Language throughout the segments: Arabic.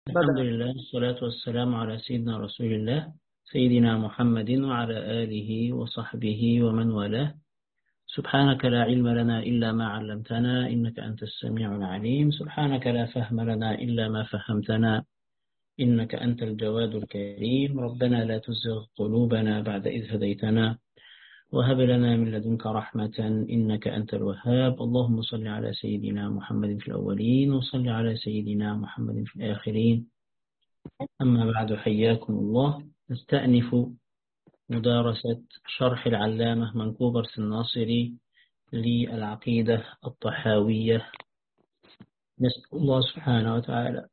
الحمد بدأ. لله والصلاة والسلام على سيدنا رسول الله سيدنا محمد وعلى آله وصحبه ومن والاه. سبحانك لا علم لنا إلا ما علمتنا إنك أنت السميع العليم. سبحانك لا فهم لنا إلا ما فهمتنا إنك أنت الجواد الكريم. ربنا لا تزغ قلوبنا بعد إذ هديتنا وهب لنا من لدنك رحمة إنك أنت الوهاب. اللهم صل على سيدنا محمد في الأولين وصل على سيدنا محمد في الآخرين. أما بعد، حياكم الله. نستأنف مدارسة شرح العلامة منكوبرس الناصري للعقيدة الطحاوية. نسأل الله سبحانه وتعالى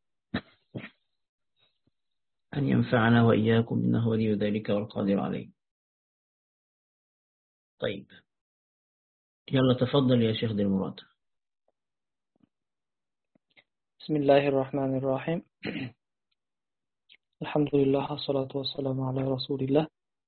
أن ينفعنا وإياكم إنه ولي ذلك والقادر عليه. طيب، يلا تفضل يا شيخ ذي المراد. بسم الله الرحمن الرحيم. الحمد لله والصلاة والسلام على رسول الله،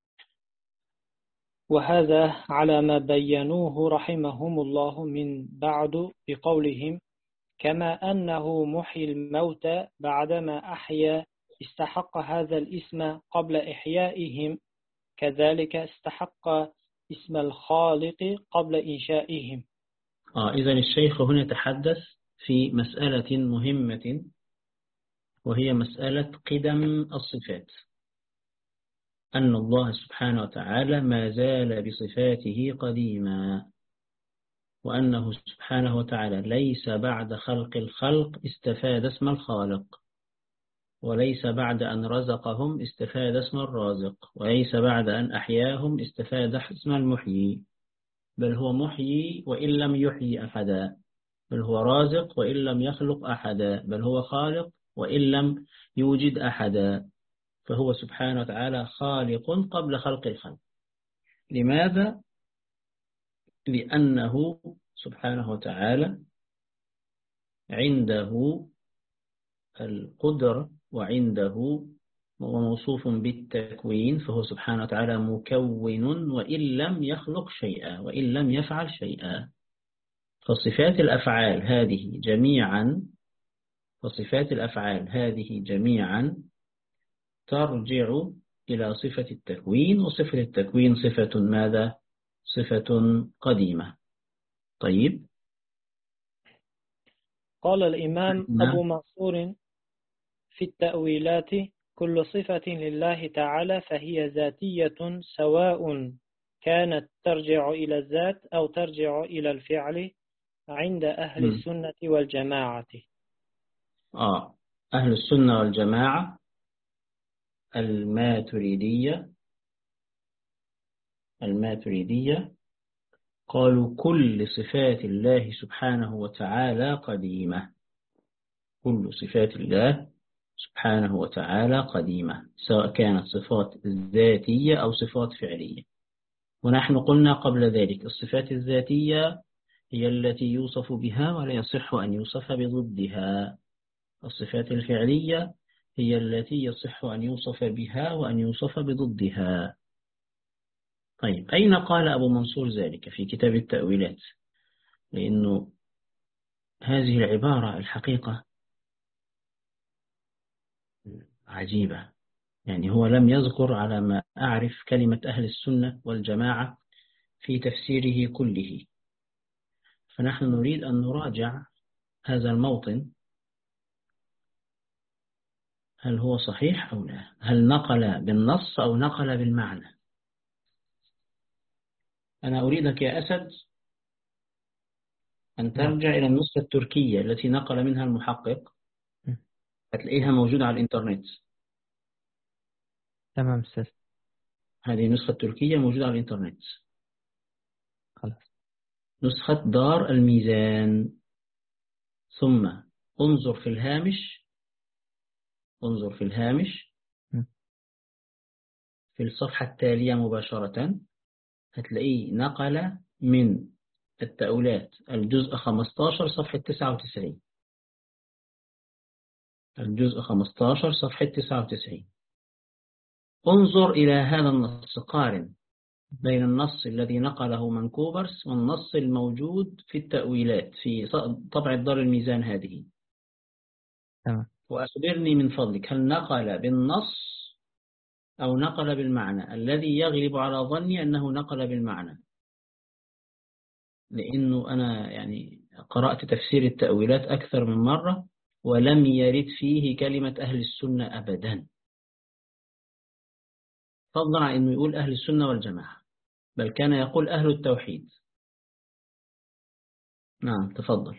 وهذا على ما بينوه رحمهم الله من بعد بقولهم: كما أنه محيي الموتى بعدما أحيا استحق هذا الاسم قبل إحيائهم، كذلك استحق اسم الخالق قبل إنشائهم. إذن الشيخ هنا تحدث في مسألة مهمة، وهي مسألة قدم الصفات، أن الله سبحانه وتعالى ما زال بصفاته قديما، وأنه سبحانه وتعالى ليس بعد خلق الخلق استفاد اسم الخالق، وليس بعد أن رزقهم استفاد اسم الرازق، وليس بعد أن أحياهم استفاد اسم المحيي، بل هو محيي وإن لم يحيي أحدا، بل هو رازق وإن لم يخلق أحدا، بل هو خالق وإن لم يوجد أحدا. فهو سبحانه وتعالى خالق قبل خلق الخلق. لماذا؟ لأنه سبحانه وتعالى عنده القدرة وعنده موصوف بالتكوين، فهو سبحانه وتعالى مكون وإن لم يخلق شيئا وإن لم يفعل شيئا. فصفات الأفعال هذه جميعا فصفات الأفعال هذه جميعا ترجع إلى صفة التكوين، وصفة التكوين صفة ماذا؟ صفة قديمة. طيب، قال الإمام أبو نعم. منصور في التأويلات: كل صفة لله تعالى فهي ذاتية، سواء كانت ترجع إلى الذات أو ترجع إلى الفعل، عند أهل السنة والجماعة. أهل السنة والجماعة الماتريدية قالوا كل صفات الله سبحانه وتعالى قديمة. كل صفات الله سبحانه وتعالى قديمة، سواء كانت صفات ذاتية أو صفات فعلية. ونحن قلنا قبل ذلك الصفات الذاتية هي التي يوصف بها ولا يصح أن يوصف بضدها. الصفات الفعلية هي التي يصح أن يوصف بها وأن يوصف بضدها. طيب، أين قال أبو منصور ذلك في كتاب التأويلات؟ لأنه هذه العبارة الحقيقة عجيبة. يعني هو لم يذكر على ما أعرف كلمة أهل السنة والجماعة في تفسيره كله، فنحن نريد أن نراجع هذا الموطن، هل هو صحيح أو لا؟ هل نقل بالنص أو نقل بالمعنى؟ أنا أريدك يا أسد أن نعم. ترجع إلى النسخة التركية التي نقل منها المحقق، هتلاقيها موجودة على الإنترنت. تمام أستاذ. هذه النسخة التركية موجودة على الإنترنت، خلاص. نسخة دار الميزان. ثم انظر في الهامش، انظر في الهامش في الصفحة التالية مباشرة، هتلاقيه نقل من التأويلات الجزء 15 صفحة 99. الجزء 15 صفحة 99. انظر إلى هذا النص، قارن بين النص الذي نقله منكوبرس والنص الموجود في التأويلات في طبع دار الميزان هذه. تمام. وأخبرني من فضلك، هل نقل بالنص أو نقل بالمعنى؟ الذي يغلب على ظني أنه نقل بالمعنى، لأنه أنا يعني قرأت تفسير التأويلات أكثر من مرة ولم يرد فيه كلمة أهل السنة أبدا، فضلا عن أنه يقول أهل السنة والجماعة، بل كان يقول أهل التوحيد. نعم تفضل.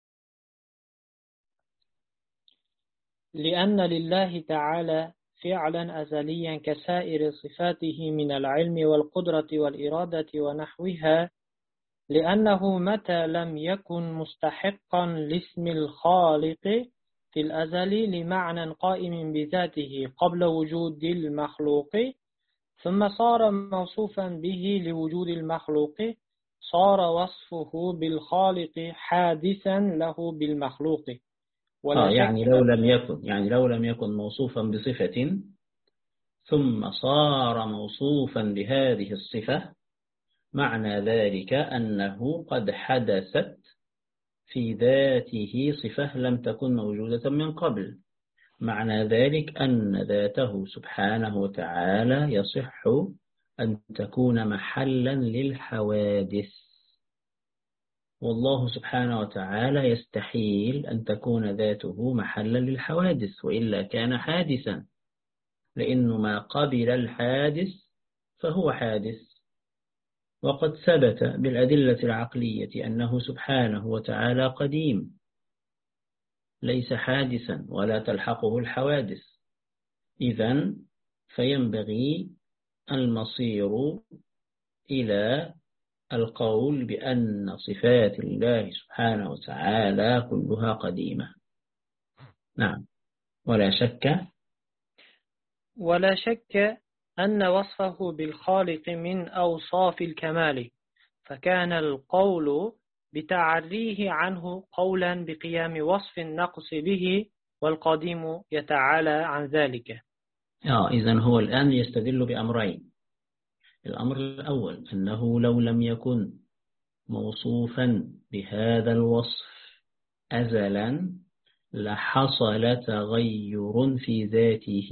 لأن لله تعالى فعلا أزليا كسائر صفاته من العلم والقدرة والإرادة ونحوها، لأنه متى لم يكن مستحقا لاسم الخالق في الأزل لمعنى قائم بذاته قبل وجود المخلوق، ثم صار موصوفا به لوجود المخلوق، صار وصفه بالخالق حادثا له بالمخلوق. ولا يعني شك لو لم يكن موصوفا بصفة ثم صار موصوفا بهذه الصفة، معنى ذلك أنه قد حدثت في ذاته صفة لم تكن موجودة من قبل. معنى ذلك أن ذاته سبحانه وتعالى يصح أن تكون محلا للحوادث، والله سبحانه وتعالى يستحيل أن تكون ذاته محلا للحوادث، وإلا كان حادثا، لأنه ما قبل الحادث فهو حادث. وقد ثبت بالأدلة العقلية أنه سبحانه وتعالى قديم ليس حادثا ولا تلحقه الحوادث، إذن فينبغي المصير إلى القول بأن صفات الله سبحانه وتعالى كلها قديمة. نعم. ولا شك أن وصفه بالخالق من أوصاف الكمال، فكان القول بتعريه عنه قولا بقيام وصف النقص به، والقديم يتعالى عن ذلك. إذن هو الآن يستدل بأمرين. الأمر الأول أنه لو لم يكن موصوفا بهذا الوصف أزلا لحصل تغير في ذاته،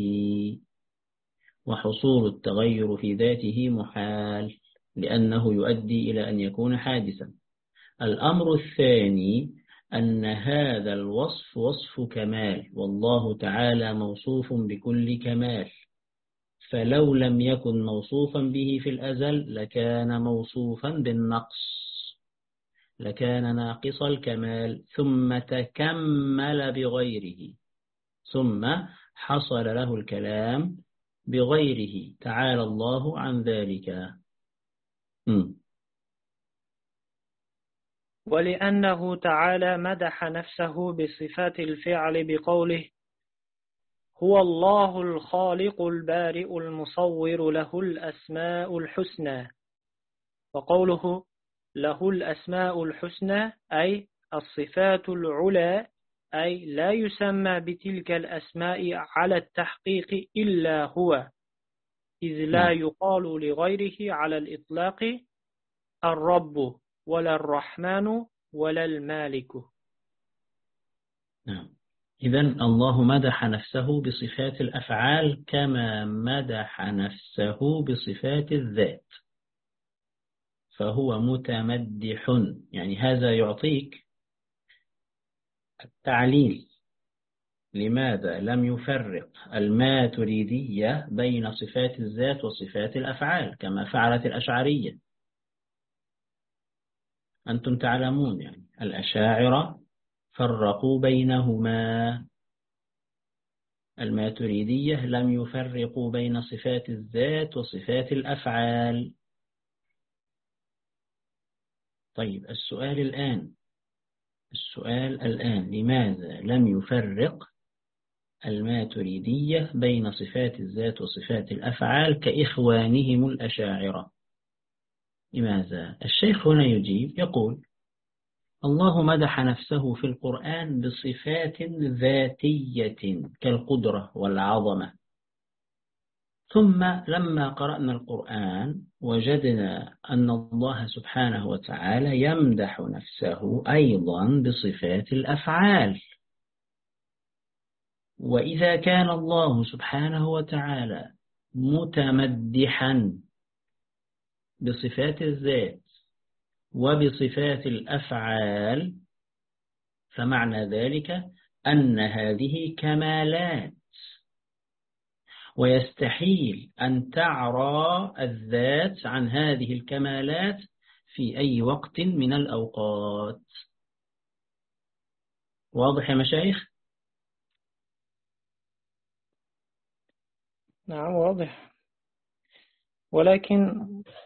وحصول التغير في ذاته محال لأنه يؤدي إلى أن يكون حادثا. الأمر الثاني أن هذا الوصف وصف كمال، والله تعالى موصوف بكل كمال، فلو لم يكن موصوفا به في الأزل لكان موصوفا بالنقص، لكان ناقص الكمال ثم تكمل بغيره، ثم حصل له الكلام بغيره، تعالى الله عن ذلك. ولأنه تعالى مدح نفسه بصفات الفعل بقوله هو الله الخالق البارئ المصور له الأسماء الحسنى، وقوله له الأسماء الحسنى أي الصفات العلى، أي لا يسمى بتلك الأسماء على التحقيق إلا هو، إذ لا يقال لغيره على الإطلاق الرب ولا الرحمن ولا المالك. نعم. إذن الله مدح نفسه بصفات الأفعال كما مدح نفسه بصفات الذات، فهو متمدح. يعني هذا يعطيك التعليل لماذا لم يفرق الماتريدية بين صفات الذات وصفات الأفعال كما فعلت الأشعرية. أنتم تعلمون يعني الأشاعرة فرقوا بينهما، الماتريدية لم يفرقوا بين صفات الذات وصفات الأفعال. طيب السؤال الآن لماذا لم يفرق الماتريدية بين صفات الذات وصفات الأفعال كإخوانهم الأشاعرة؟ لماذا؟ الشيخ هنا يجيب يقول الله مدح نفسه في القرآن بصفات ذاتية كالقدرة والعظمة، ثم لما قرأنا القرآن وجدنا أن الله سبحانه وتعالى يمدح نفسه أيضا بصفات الأفعال، وإذا كان الله سبحانه وتعالى متمدحا بصفات الذات وبصفات الأفعال، فمعنى ذلك أن هذه كمالات، ويستحيل أن تعرى الذات عن هذه الكمالات في أي وقت من الأوقات. واضح يا مشايخ؟ نعم واضح، ولكن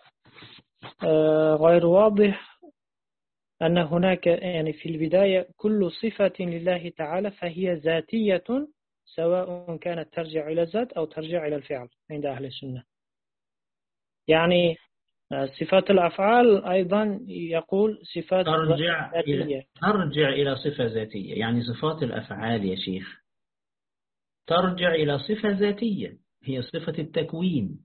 غير واضح أن هناك يعني في البداية كل صفة لله تعالى فهي ذاتية، سواء كانت ترجع إلى الذات أو ترجع إلى الفعل عند أهل السنة. يعني صفات الأفعال أيضا يقول صفات ذاتية. ترجع إلى صفة ذاتية، يعني صفات الأفعال يا شيخ ترجع إلى صفة ذاتية هي صفة التكوين،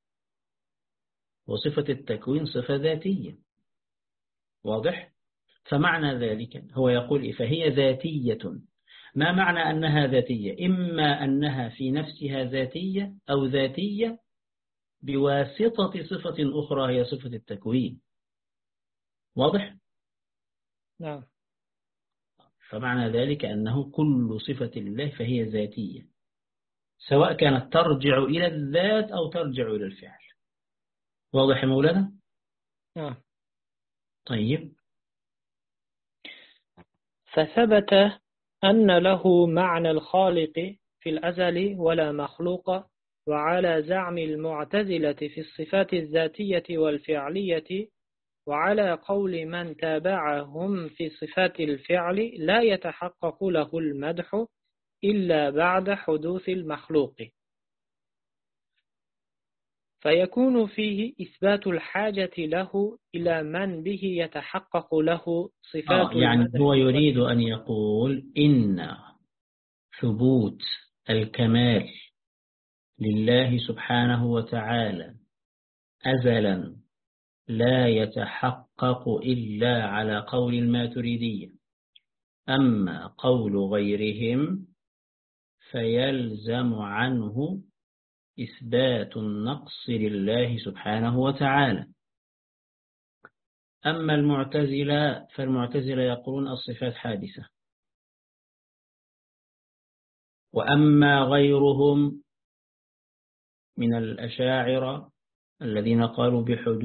وصفة التكوين صفة ذاتية. واضح؟ فمعنى ذلك هو يقول فهي ذاتية. ما معنى أنها ذاتية؟ إما أنها في نفسها ذاتية أو ذاتية بواسطة صفة أخرى هي صفة التكوين. واضح؟ نعم. فمعنى ذلك أنه كل صفة لله فهي ذاتية، سواء كانت ترجع إلى الذات أو ترجع إلى الفعل. واضح يا مولانا؟ نعم. طيب. فثبت أن له معنى الخالق في الأزل ولا مخلوق، وعلى زعم المعتزلة في الصفات الذاتية والفعلية، وعلى قول من تابعهم في صفات الفعل لا يتحقق له المدح إلا بعد حدوث المخلوق، فيكون فيه إثبات الحاجة له إلى من به يتحقق له صفات يعني المدح. هو يريد أن يقول إن ثبوت الكمال لله سبحانه وتعالى أزلا لا يتحقق إلا على قول الماتريدية، أما قول غيرهم فيلزم عنه إثبات النقص لله سبحانه وتعالى. أما المعتزلة فالمعتزلة يقولون الصفات حادثة، وأما غيرهم من الأشاعرة الذين قالوا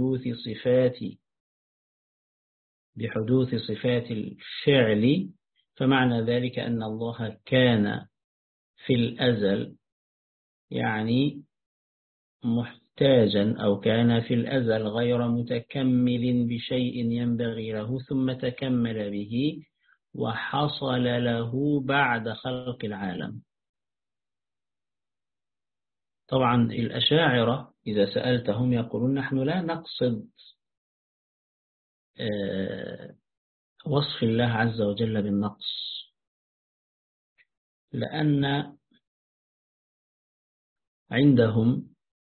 بحدوث صفات الفعل، فمعنى ذلك أن الله كان في الأزل يعني محتاجا، أو كان في الأزل غير متكمل بشيء ينبغي له ثم تكمل به وحصل له بعد خلق العالم. طبعا الأشاعرة إذا سألتهم يقولون نحن لا نقصد وصف الله عز وجل بالنقص، لأن عندهم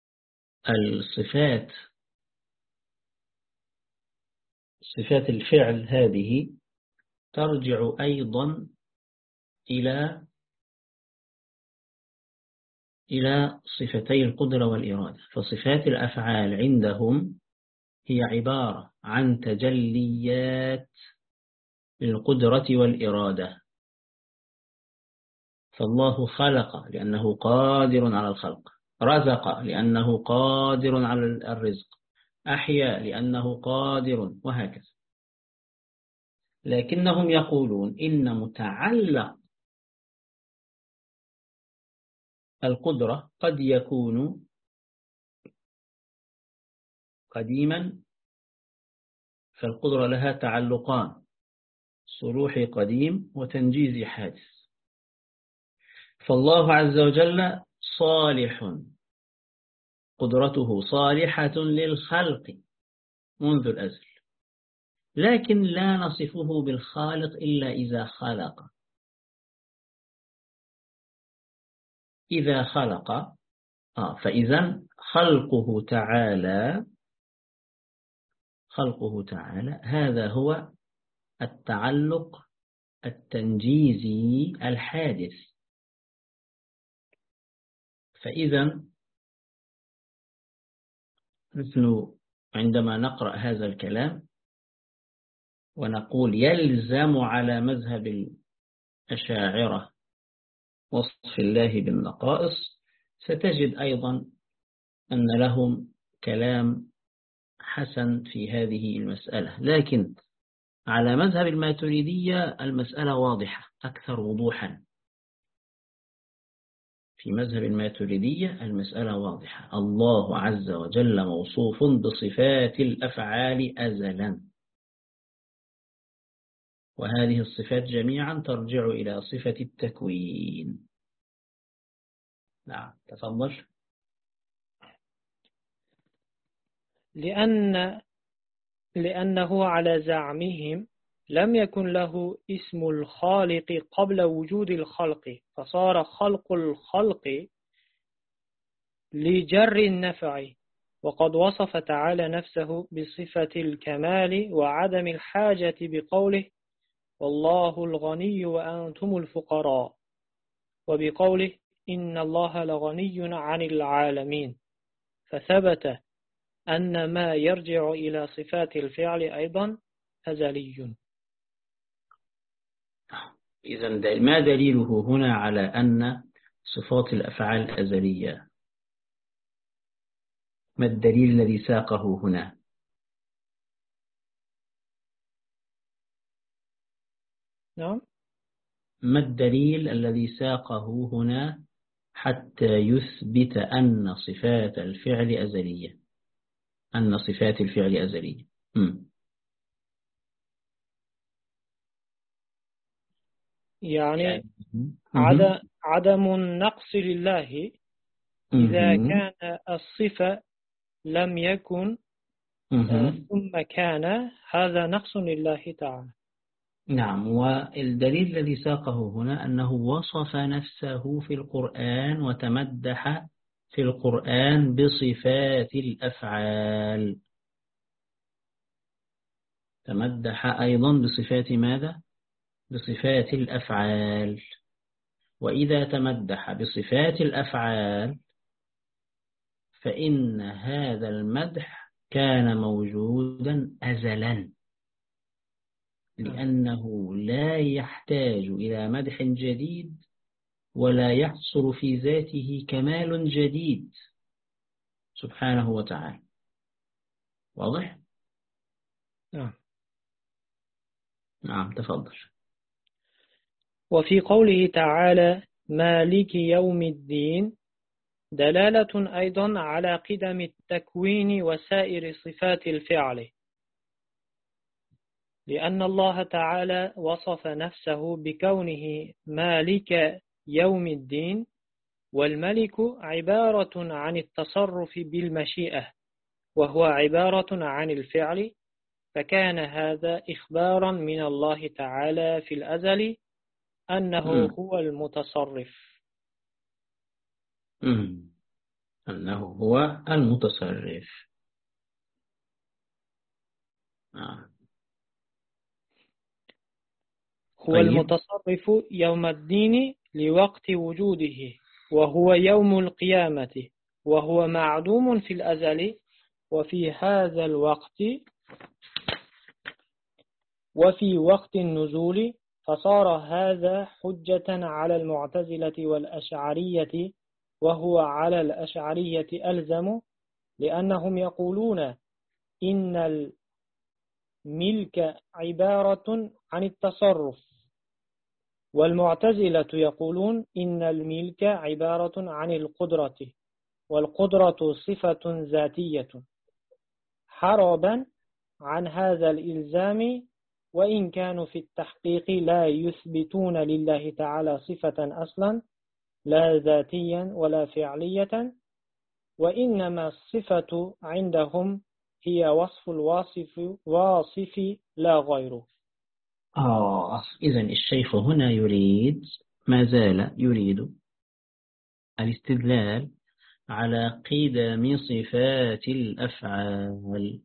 صفات الفعل هذه ترجع أيضا إلى صفتي القدرة والإرادة. فصفات الأفعال عندهم هي عبارة عن تجليات للقدرة والإرادة. فالله خلق لأنه قادر على الخلق، رزق لأنه قادر على الرزق، أحيا لأنه قادر، وهكذا. لكنهم يقولون إن متعلق القدرة قد يكون قديما، فالقدرة لها تعلقان: صلوح قديم وتنجيز حادث. فالله عز وجل صالح، قدرته صالحة للخلق منذ الأزل، لكن لا نصفه بالخالق إلا إذا خلق. إذا خلق فإذا خلقه تعالى هذا هو التعلق التنجيزي الحادث. فإذا مثل عندما نقرأ هذا الكلام ونقول يلزم على مذهب الأشاعرة وصف الله بالنقائص، ستجد أيضا أن لهم كلام حسن في هذه المسألة. لكن على مذهب الماتريدية المسألة واضحة أكثر وضوحا. في مذهب الماتريدية المسألة واضحة، الله عز وجل موصوف بصفات الأفعال أزلا، وهذه الصفات جميعا ترجع إلى صفة التكوين. نعم تفضل. لأنه على زعمهم لم يكن له اسم الخالق قبل وجود الخلق، فصار خلق الخلق لجر النفع، وقد وصف تعالى نفسه بصفة الكمال وعدم الحاجة بقوله والله الغني وأنتم الفقراء، وبقوله إن الله لغني عن العالمين، فثبت أن ما يرجع إلى صفات الفعل أيضا أزلي. إذن ما دليله هنا على أن صفات الأفعال أزلية؟ ما الدليل الذي ساقه هنا؟ نعم. ما الدليل الذي ساقه هنا حتى يثبت أن صفات الفعل أزلية؟ أن صفات الفعل أزلية. يعني عدم النقص لله إذا كان الصفة لم يكن ثم كان، هذا نقص لله تعالى. نعم، والدليل الذي ساقه هنا أنه وصف نفسه في القرآن وتمدح في القرآن بصفات الأفعال. تمدح أيضا بصفات ماذا؟ بصفات الأفعال. وإذا تمدح بصفات الأفعال فإن هذا المدح كان موجودا أزلا، لأنه لا يحتاج إلى مدح جديد ولا يحصل في ذاته كمال جديد سبحانه وتعالى. واضح؟ نعم تفضل. وفي قوله تعالى مالك يوم الدين دلالة أيضا على قدم التكوين وسائر صفات الفعل، لأن الله تعالى وصف نفسه بكونه مالك يوم الدين، والملك عبارة عن التصرف بالمشيئة، وهو عبارة عن الفعل، فكان هذا إخبارا من الله تعالى في الأزل أنه هو المتصرف. أنه هو المتصرف. هو المتصرف يوم الدين لوقت وجوده، وهو يوم القيامة، وهو معدوم في الأزل، وفي هذا الوقت وفي وقت النزول، فصار هذا حجة على المعتزلة والأشعرية، وهو على الأشعرية ألزم، لأنهم يقولون إن الملك عبارة عن التصرف، والمعتزلة يقولون إن الملك عبارة عن القدرة، والقدرة صفة ذاتية، حربا عن هذا الإلزام، وإن كانوا في التحقيق لا يثبتون لله تعالى صفة أصلا لا ذاتيا ولا فعلية، وإنما الصفة عندهم هي وصف الواصف لا غيره. إذن الشيخ هنا ما زال يريد الاستدلال على قدم صفات الأفعال،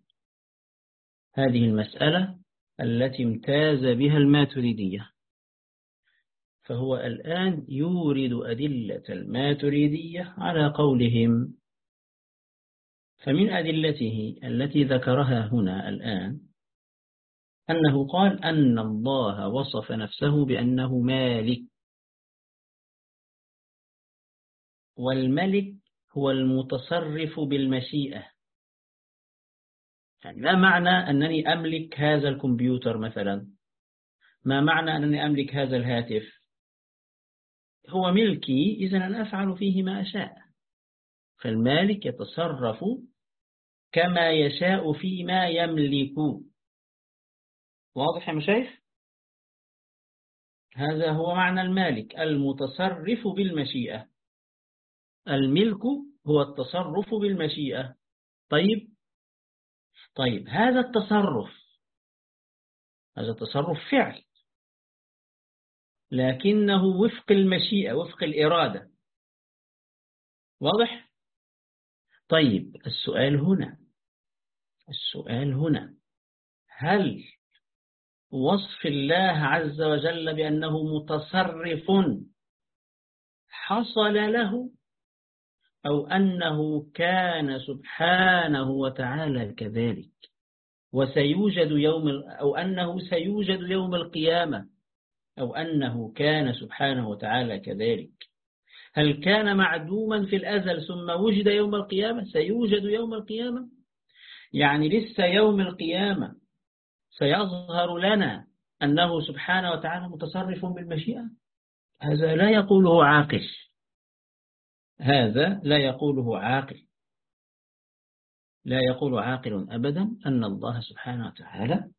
هذه المسألة التي امتاز بها الماتريدية. فهو الآن يورد أدلة الماتريدية على قولهم. فمن أدلته التي ذكرها هنا الآن أنه قال أن الله وصف نفسه بأنه مالك، والملك هو المتصرف بالمشيئة. يعني ما معنى أنني أملك هذا الكمبيوتر مثلا؟ ما معنى أنني أملك هذا الهاتف؟ هو ملكي، إذن أنا أفعل فيه ما أشاء. فالمالك يتصرف كما يشاء فيما يملك. واضح يا مشايخ؟ هذا هو معنى المالك، المتصرف بالمشيئة. الملك هو التصرف بالمشيئة. طيب هذا التصرف فعل، لكنه وفق المشيئة، وفق الإرادة. واضح؟ طيب السؤال هنا هل وصف الله عز وجل بأنه متصرف حصل له، أو أنه كان سبحانه وتعالى كذلك وسيوجد أو أنه سيوجد يوم القيامة، أو أنه كان سبحانه وتعالى كذلك؟ هل كان معدوما في الأزل ثم وجد يوم القيامة؟ سيوجد يوم القيامة، يعني لسه يوم القيامة سيظهر لنا أنه سبحانه وتعالى متصرف بالمشيئة. هذا لا يقوله عاقل، هذا لا يقوله عاقل، لا يقول عاقل أبدا أن الله سبحانه وتعالى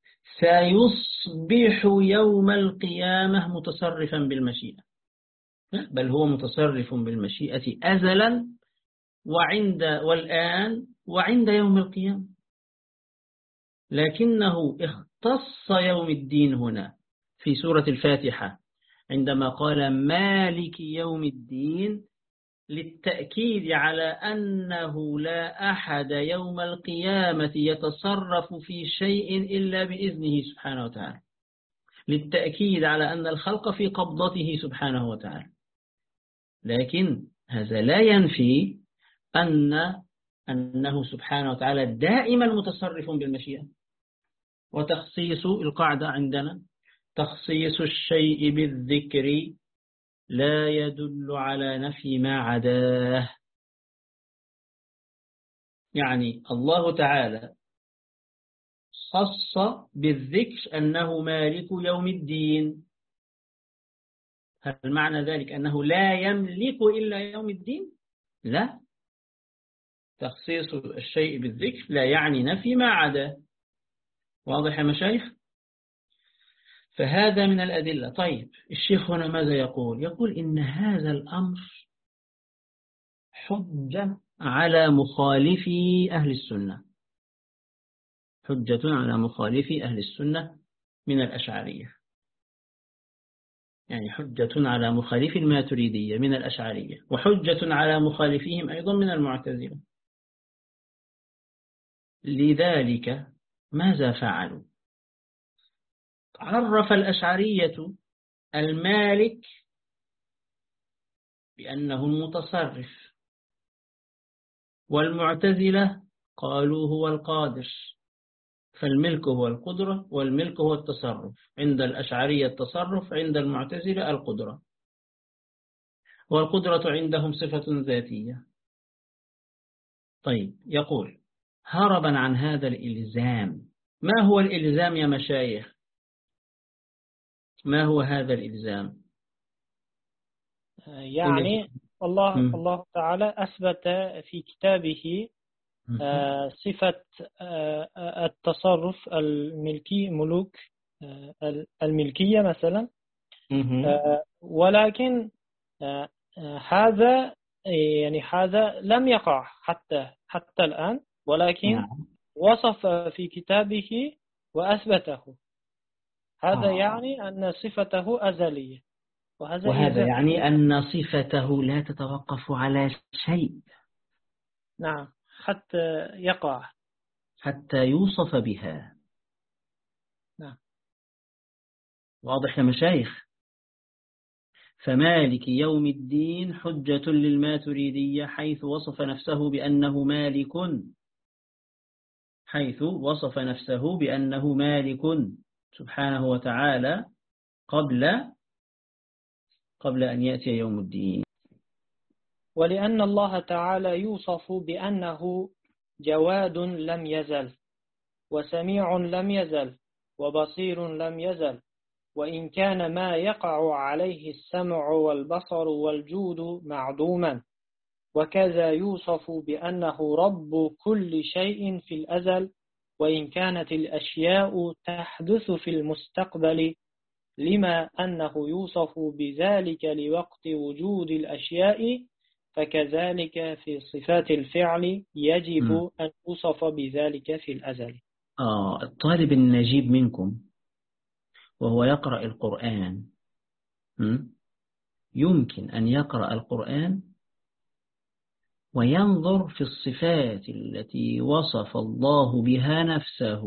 سيصبح يوم القيامة متصرفا بالمشيئة، بل هو متصرف بالمشيئة أزلا والآن وعند يوم القيامة. لكنه اختص يوم الدين هنا في سورة الفاتحة عندما قال مالك يوم الدين، للتأكيد على أنه لا أحد يوم القيامة يتصرف في شيء إلا بإذنه سبحانه وتعالى، للتأكيد على أن الخلق في قبضته سبحانه وتعالى. لكن هذا لا ينفي أنه سبحانه وتعالى دائما متصرف بالمشيئة. وتخصيص القاعدة عندنا تخصيص الشيء بالذكر لا يدل على نفي ما عداه. يعني الله تعالى خص بالذكر أنه مالك يوم الدين، هل معنى ذلك أنه لا يملك إلا يوم الدين؟ لا، تخصيص الشيء بالذكر لا يعني نفي ما عداه. واضح يا مشايخ؟ فهذا من الأدلة. طيب الشيخ هنا ماذا يقول؟ يقول إن هذا الأمر حجة على مخالفي أهل السنة، حجة على مخالفي أهل السنة من الأشعرية، يعني حجة على مخالفي الماتريدية من الأشعرية، وحجة على مخالفيهم أيضا من المعتزلة. لذلك ماذا فعلوا؟ عرف الأشعرية المالك بأنه المتصرف، والمعتزلة قالوا هو القادر. فالملك هو القدرة والملك هو التصرف، عند الأشعرية التصرف، عند المعتزلة القدرة، والقدرة عندهم صفة ذاتية. طيب يقول هربا عن هذا الإلزام، ما هو الإلزام يا مشايخ؟ ما هو هذا الإلزام؟ يعني الله تعالى أثبت في كتابه صفة التصرف الملكي، ملوك الملكية مثلا، ولكن هذا لم يقع حتى الآن، ولكن وصف في كتابه وأثبته. هذا يعني أن صفته أزلية، وهذا يعني أن صفته لا تتوقف على شيء. نعم، حتى يقع، حتى يوصف بها. نعم. واضح يا مشايخ؟ فمالك يوم الدين حجة للماتريدية حيث وصف نفسه بأنه مالك، حيث وصف نفسه بأنه مالك سبحانه وتعالى قبل أن يأتي يوم الدين. ولأن الله تعالى يوصف بأنه جواد لم يزل، وسميع لم يزل، وبصير لم يزل، وإن كان ما يقع عليه السمع والبصر والجود معدوما. وكذا يوصف بأنه رب كل شيء في الأزل، وإن كانت الأشياء تحدث في المستقبل، لما أنه يوصف بذلك لوقت وجود الأشياء، فكذلك في صفات الفعل يجب أن يوصف بذلك في الأزل. الطالب النجيب منكم وهو يقرأ القرآن يمكن أن يقرأ القرآن وينظر في الصفات التي وصف الله بها نفسه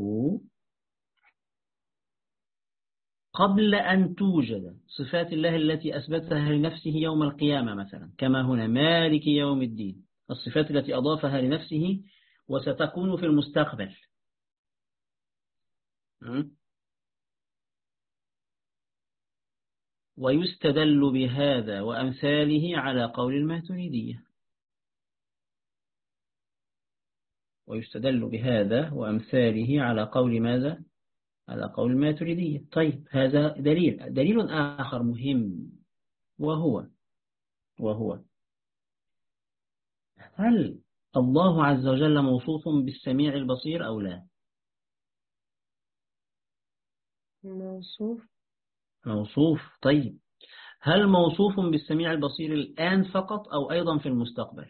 قبل أن توجد صفات الله التي أثبتها لنفسه يوم القيامة، مثلا كما هنا مالك يوم الدين، الصفات التي أضافها لنفسه وستكون في المستقبل. ويستدل بهذا وأمثاله على قول الماتريدية، ويستدل بهذا وأمثاله على قول ماذا؟ على قول الماتريدية. طيب، هذا دليل آخر مهم، وهو هل الله عز وجل موصوف بالسميع البصير أو لا؟ موصوف. طيب، هل موصوف بالسميع البصير الآن فقط أو أيضا في المستقبل؟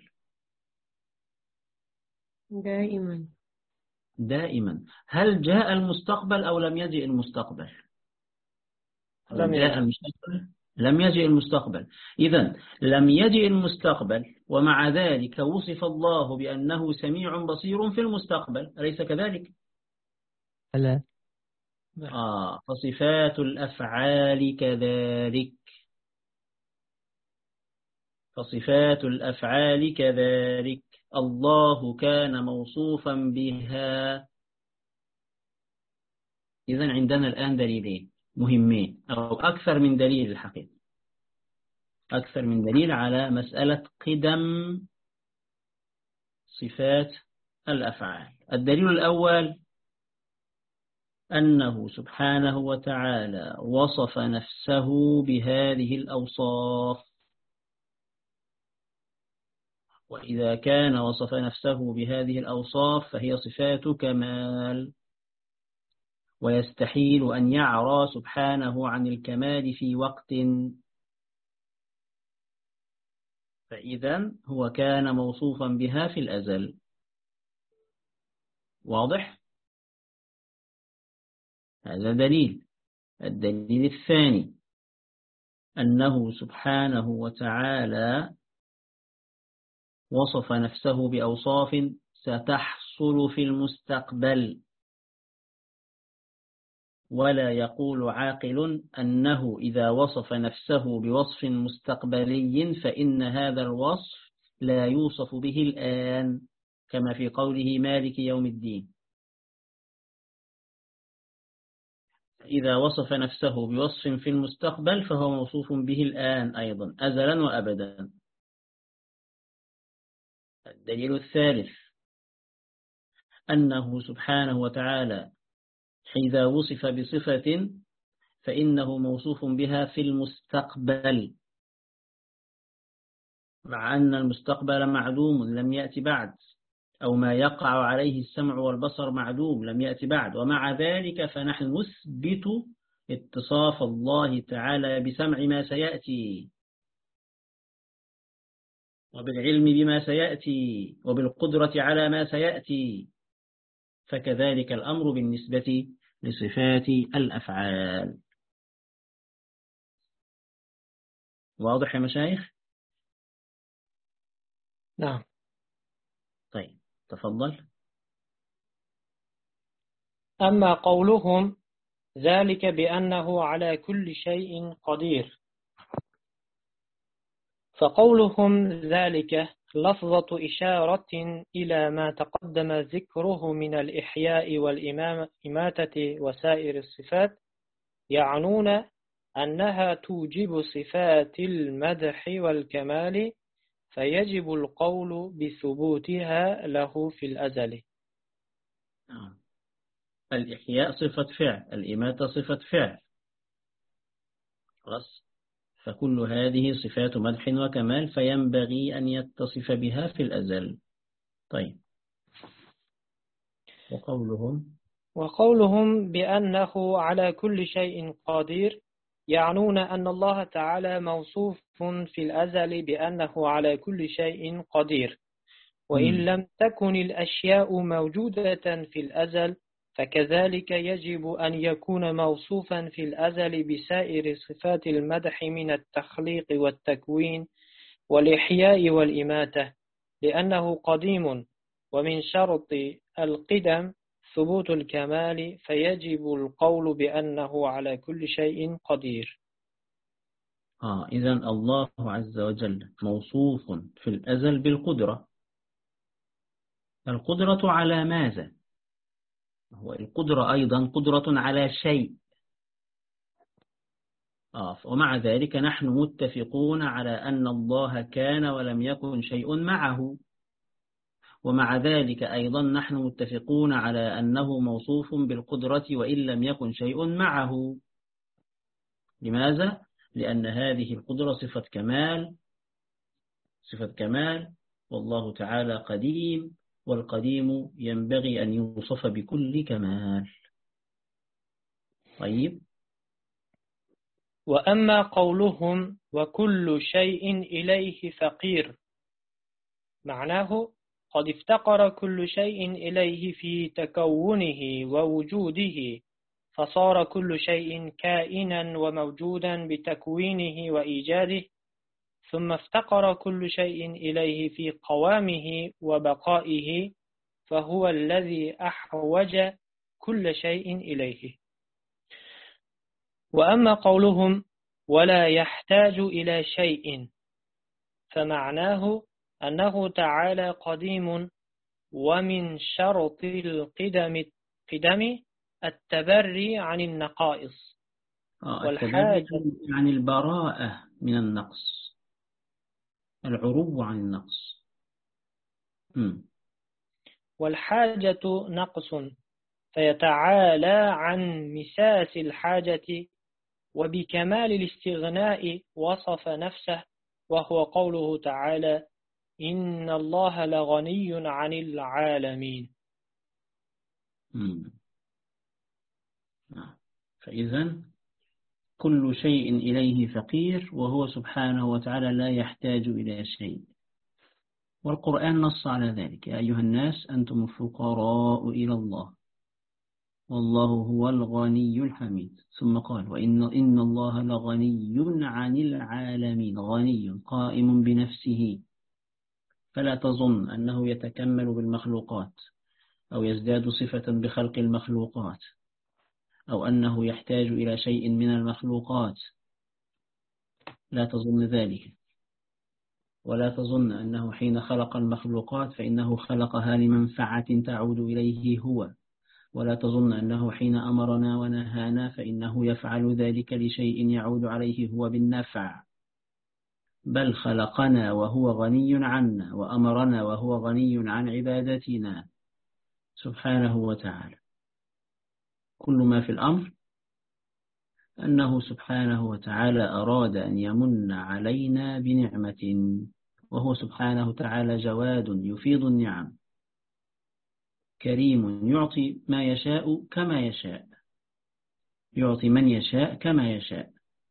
دائما. هل جاء المستقبل أو لم يجئ المستقبل؟ لم يجئ المستقبل. إذن لم يجئ المستقبل، ومع ذلك وصف الله بأنه سميع بصير في المستقبل، أليس كذلك؟ لا. فصفات الأفعال كذلك. فصفات الأفعال كذلك الله كان موصوفا بها. إذن عندنا الآن دليلين مهمين، أو أكثر من دليل الحقيقة، أكثر من دليل على مسألة قدم صفات الأفعال. الدليل الأول أنه سبحانه وتعالى وصف نفسه بهذه الأوصاف، وإذا كان وصف نفسه بهذه الأوصاف فهي صفات كمال، ويستحيل أن يعرى سبحانه عن الكمال في وقت، فإذا هو كان موصوفا بها في الأزل. واضح؟ هذا دليل. الدليل الثاني أنه سبحانه وتعالى وصف نفسه بأوصاف ستحصل في المستقبل، ولا يقول عاقل أنه إذا وصف نفسه بوصف مستقبلي فإن هذا الوصف لا يوصف به الآن، كما في قوله مالك يوم الدين. إذا وصف نفسه بوصف في المستقبل فهو موصوف به الآن أيضا أزلا وأبدا. الدليل الثالث أنه سبحانه وتعالى إذا وصف بصفة فإنه موصوف بها في المستقبل، مع أن المستقبل معدوم لم يأتي بعد، أو ما يقع عليه السمع والبصر معدوم لم يأتي بعد، ومع ذلك فنحن نثبت اتصاف الله تعالى بسمع ما سيأتي، وبالعلم بما سيأتي، وبالقدرة على ما سيأتي. فكذلك الأمر بالنسبة لصفات الأفعال. واضح يا مشايخ؟ نعم. طيب، تفضل. أما قولهم ذلك بأنه على كل شيء قدير، فقولهم ذلك لفظة إشارة إلى ما تقدم ذكره من الإحياء والإماتة وسائر الصفات، يعنون أنها توجب صفات المدح والكمال، فيجب القول بثبوتها له في الأزل. الإحياء صفة فعل، الإماتة صفة فعل، خلاص. فكل هذه صفات مدح وكمال، فينبغي أن يتصف بها في الأزل. طيب، وقولهم بأنه على كل شيء قدير، يعنون أن الله تعالى موصوف في الأزل بأنه على كل شيء قدير، وإن لم تكن الأشياء موجودة في الأزل، فكذلك يجب أن يكون موصوفا في الأزل بسائر صفات المدح من التخليق والتكوين والإحياء والإماتة، لأنه قديم، ومن شرط القدم ثبوت الكمال، فيجب القول بأنه على كل شيء قدير. إذن الله عز وجل موصوف في الأزل بالقدرة. القدرة على ماذا؟ هو القدرة أيضا قدرة على شيء. ومع ذلك نحن متفقون على أن الله كان ولم يكن شيء معه، ومع ذلك أيضا نحن متفقون على أنه موصوف بالقدرة وإن لم يكن شيء معه. لماذا؟ لأن هذه القدرة صفة كمال، والله تعالى قديم، والقديم ينبغي أن يوصف بكل كمال. طيب، وأما قولهم وكل شيء إليه فقير، معناه قد افتقر كل شيء إليه في تكونه ووجوده، فصار كل شيء كائنا وموجودا بتكوينه وإيجاده، ثم افتقر كل شيء إليه في قوامه وبقائه، فهو الذي أحوج كل شيء إليه. وأما قولهم ولا يحتاج إلى شيء، فمعناه أنه تعالى قديم، ومن شرط القدم التبري عن النقائص، والحاجة عن البراءة من النقص، العروب عن النقص. والحاجة نقص، فيتعالى عن مساس الحاجة، وبكمال الاستغناء وصف نفسه، وهو قوله تعالى إن الله لغني عن العالمين. فإذا كل شيء إليه فقير، وهو سبحانه وتعالى لا يحتاج إلى شيء، والقرآن نص على ذلك: يا أيها الناس أنتم الفقراء إلى الله والله هو الغني الحميد. ثم قال إن الله لغني عن العالمين، غني قائم بنفسه، فلا تظن أنه يتكمل بالمخلوقات أو يزداد صفة بخلق المخلوقات، أو أنه يحتاج إلى شيء من المخلوقات، لا تظن ذلك. ولا تظن أنه حين خلق المخلوقات فإنه خلقها لمنفعة تعود إليه هو، ولا تظن أنه حين أمرنا ونهانا فإنه يفعل ذلك لشيء يعود عليه هو بالنفع، بل خلقنا وهو غني عنا، وأمرنا وهو غني عن عبادتنا سبحانه وتعالى. كل ما في الأمر أنه سبحانه وتعالى أراد أن يمن علينا بنعمة، وهو سبحانه وتعالى جواد يفيض النعم، كريم يعطي ما يشاء كما يشاء، يعطي من يشاء كما يشاء.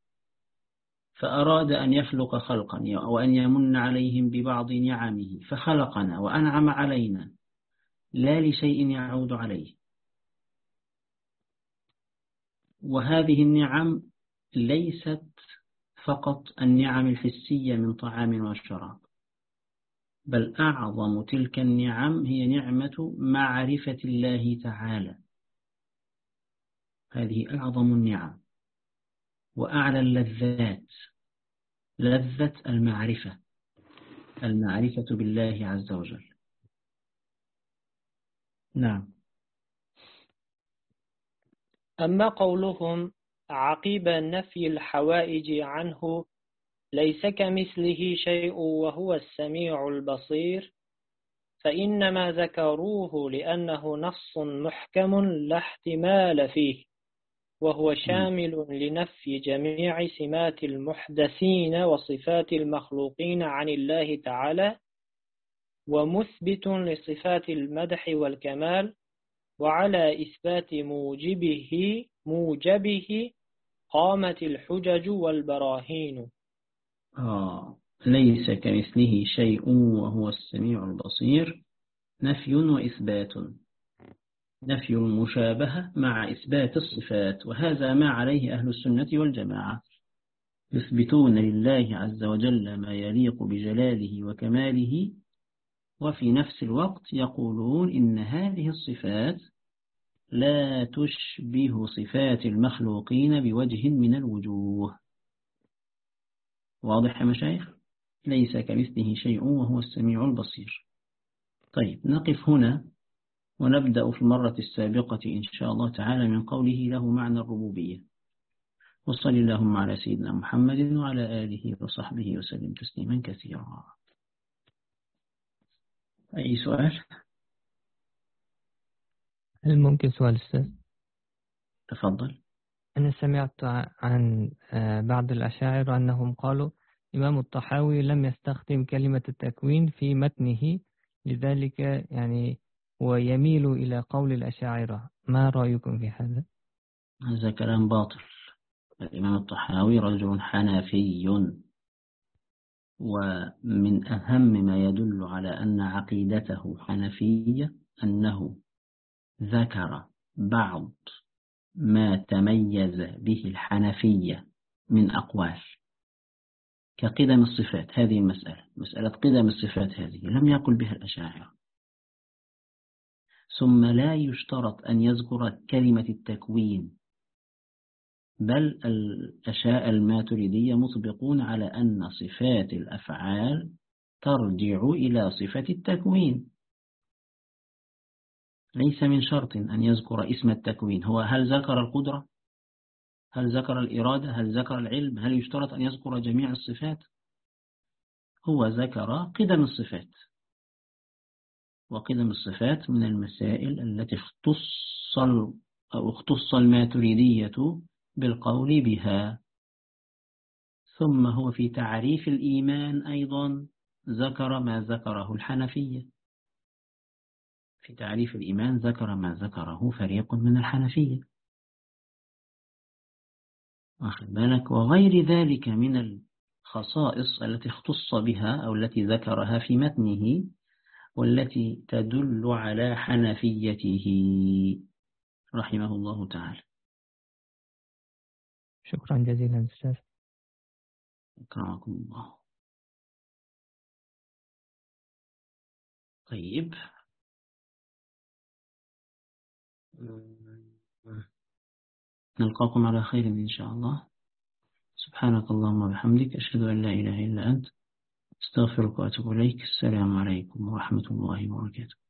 فأراد أن يخلق خلقا وأن يمن عليهم ببعض نعمه، فخلقنا وأنعم علينا لا لشيء يعود عليه. وهذه النعم ليست فقط النعم الحسية من طعام وشراب، بل أعظم تلك النعم هي نعمة معرفة الله تعالى. هذه أعظم النعم وأعلى اللذات، لذة المعرفة، المعرفة بالله عز وجل. نعم. أما قولهم عقب نفي الحوائج عنه ليس كمثله شيء وهو السميع البصير، فإنما ذكروه لأنه نص محكم لا احتمال فيه، وهو شامل لنفي جميع سمات المحدثين وصفات المخلوقين عن الله تعالى، ومثبت لصفات المدح والكمال، وعلى إثبات موجبه قامت الحجج والبراهين. ليس كمثله شيء وهو السميع البصير، نفي وإثبات، نفي المشابهة مع إثبات الصفات، وهذا ما عليه أهل السنة والجماعة، يثبتون لله عز وجل ما يليق بجلاله وكماله، وفي نفس الوقت يقولون إن هذه الصفات لا تشبه صفات المخلوقين بوجه من الوجوه. واضح يا مشايخ؟ ليس كمثله شيء وهو السميع البصير. طيب، نقف هنا ونبدأ في المرة السابقة إن شاء الله تعالى من قوله له معنى الربوبية. وصل اللهم على سيدنا محمد وعلى آله وصحبه وسلم تسليما كثيرا. أي سؤال؟ هل ممكن سؤال أستاذ؟ تفضل. أنا سمعت عن بعض الأشاعرة أنهم قالوا إمام الطحاوي لم يستخدم كلمة التكوين في متنه، لذلك يعني هو يميل إلى قول الأشاعرة. ما رأيكم في هذا؟ هذا كلام باطل. الإمام الطحاوي رجل حنفي، ومن أهم ما يدل على أن عقيدته حنفية أنه ذكر بعض ما تميز به الحنفية من أقوال كقدم الصفات. هذه مسألة قدم الصفات هذه لم يقل بها الأشاعرة. ثم لا يشترط أن يذكر كلمة التكوين، بل الماتريدية مطبقون على أن صفات الأفعال ترجع إلى صفة التكوين. ليس من شرط أن يذكر اسم التكوين. هو هل ذكر القدرة؟ هل ذكر الإرادة؟ هل ذكر العلم؟ هل يشترط أن يذكر جميع الصفات؟ هو ذكر قدم الصفات، وقدم الصفات من المسائل التي اختص الماتريدية بالقول بها. ثم هو في تعريف الإيمان أيضا ذكر ما ذكره الحنفية. في تعريف الإيمان ذكر ما ذكره فريق من الحنفية، واخد بالك، وغير ذلك من الخصائص التي اختص بها أو التي ذكرها في متنه والتي تدل على حنفيته رحمه الله تعالى. شكرا جزيلا أستاذ. أكرمكم الله. طيب، نلقاكم على خير إن شاء الله. سبحانك اللهم وبحمدك، أشهد أن لا إله إلا أنت، استغفرك وأتوب إليك. السلام عليكم ورحمة الله وبركاته.